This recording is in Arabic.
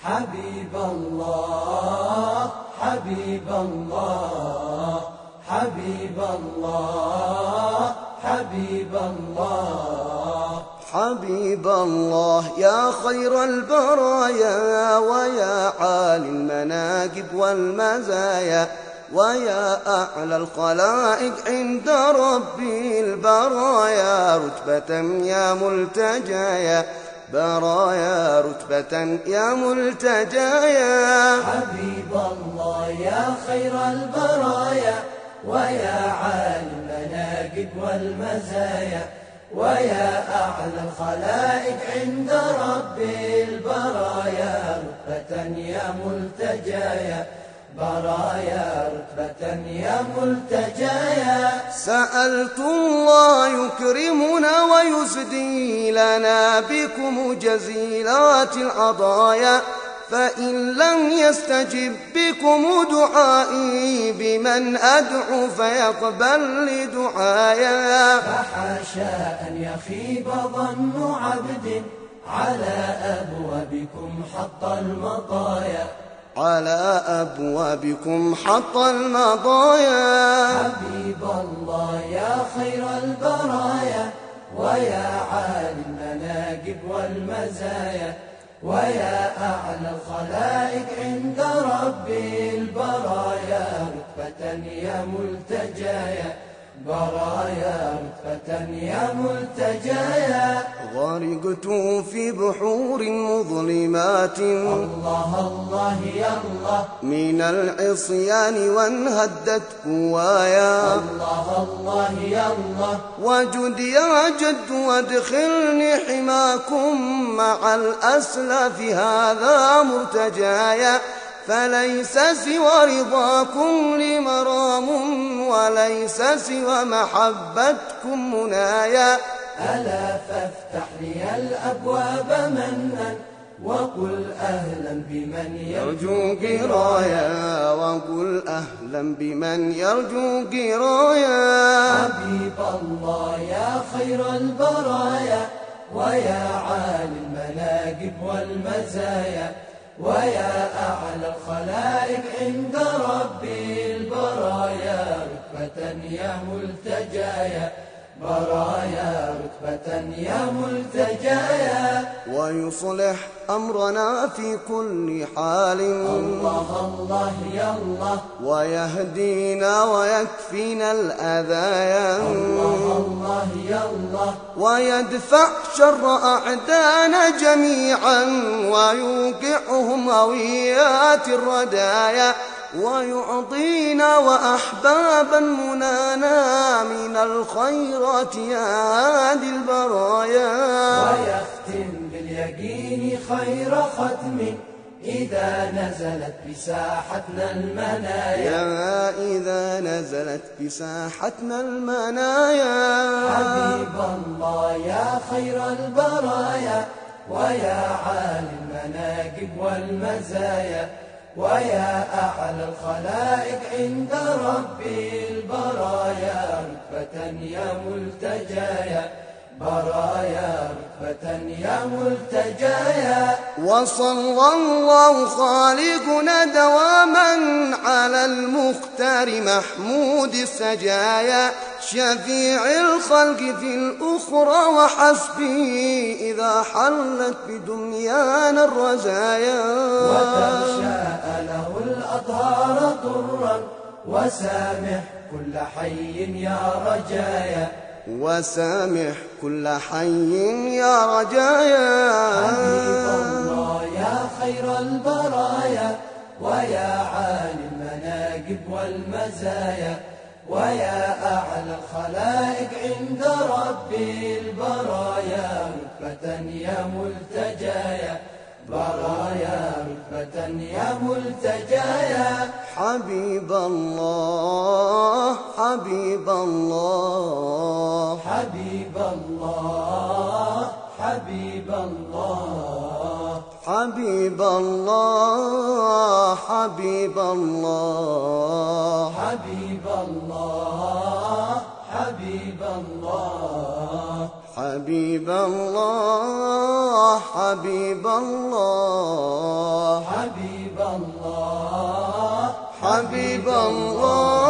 حبيب الله حبيب الله حبيب الله حبيب الله حبيب الله يا خير البرايا ويا عالي المناقب والمزايا ويا أعلى الخلائق عند ربي البرايا رتبة يا ملتجايا برايا رتبة يا ملتجايا حبيب الله يا خير البرايا ويا عالي المناقب والمزايا ويا أعلى الخلائق عند ربي البرايا رتبة يا ملتجايا برايا رتبة يا ملتجايا سألت الله يكرمنا ويسدي لنا بكم جزيلات العطايا فإن لم يستجب بكم دعائي بمن أدعو فيقبل لدعايا فحاشا أن يخيب ظن عبد على أبوابكم حط المطايا على أبوابكم حط المطايا حبيب الله يا خير البرايا ويا عالي المناقب والمزايا ويا أعلى الخلائق عند ربي البرايا رتبة يا ملتجايا برايا رتبة يا ملتجايا غرقت في بحور مظلمات الله الله يا الله من العصيان وانهدت قوايا الله الله يا الله وجد يا جد وادخلني حماكم مع الأسلاف هذا مرتجايا فليس سوى رضاكم لي مرام وليس سوى محبتكم منايا ألا فافتح لي الأبواب منا وقل أهلا بمن يرجو قرايا وقل أهلا بمن يرجو قرايا حبيب الله يا خير البرايا ويا عالي المناقب والمزايا ويا أعلى الخلائق عند ربي البرايا رتبة يا ملتجايا برايا رتبة يا ملتجايا ويصلح أمرنا في كل حال الله الله يا الله ويهدينا ويكفينا الأذايا الله الله يا الله ويدفع شر أعدانا جميعا ويوقعهم هويات الردايا ويعطينا وأحبابا منانا من الخيرات يا هادي البرايا ويختم باليقين خير ختم إذا نزلت بساحتنا المنايا إذا نزلت بساحتنا المنايا حبيب الله يا خير البرايا ويا عالي المناقب والمزايا ويا أعلى الخلائق عند ربي البرايا رتبة يا ملتجايا برايا رتبة يا ملتجايا وصلى الله خالقنا دواما على المختار محمود السجايا شفيع الخلق في الأخرى وحسبي إذا حلت بدنيانا الرزايا وتنشأ له الأطهار طرا وسامح كل حي يا رجايا وسامح كل حي يا رجايا حبيب الله يا خير البرايا ويا عالي المناقب والمزايا ويا أعلى الخلائق عند ربي البرايا رتبة يا ملتجايا برايا رتبة يا ملتجايا حبيب الله حبيب الله حبيب الله حبيب الله حبيب الله حبيب الله حبيب الله حبيب الله حبيب الله حبيب الله حبيب الله